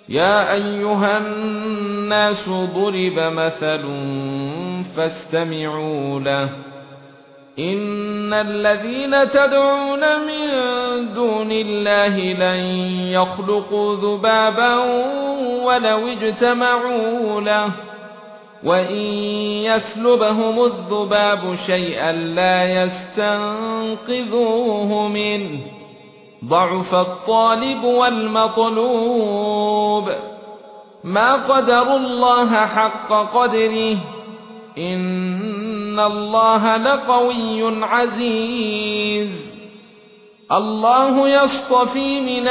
يا ايها الناس ضرب مثل فاستمعوا له ان الذين تدعون من دون الله لن يخلقوا ذبابا ولو اجتمعوا له وان يسلبهم الذباب شيئا لا يستنقذوه منه ضعف الطالب والمطلوب ما قدروا الله حق قدره ان الله لقوي عزيز الله يصطفي من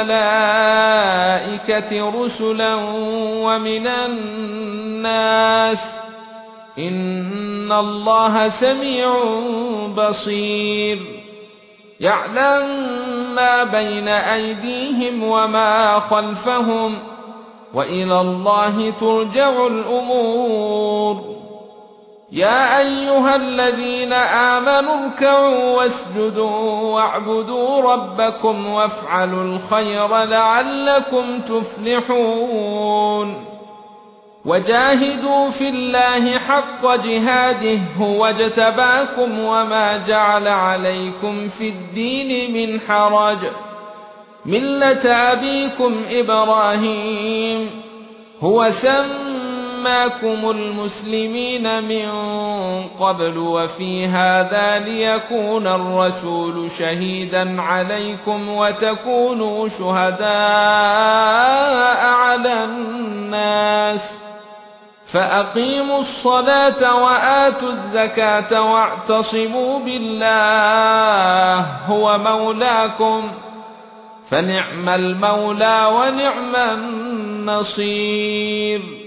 الملائكة رسلا ومن الناس ان الله سميع بصير يعلم ما بين ايديهم وما خلفهم والى الله ترجع الامور يا ايها الذين امنوا اركعوا واسجدوا واعبدوا ربكم وافعلوا الخير لعلكم تفلحون وجاهدوا في الله حق جهاده هو اجتباكم وما جعل عليكم في الدين من حرج ملة ابيكم ابراهيم هو سماكم المسلمين من قبل وفي هذا ليكون الرسول شهيدا عليكم وتكونوا شهداء على الناس فأقيموا الصلاة وآتوا الزكاة واعتصموا بالله هو مولاكم فنعم المولى ونعم النصير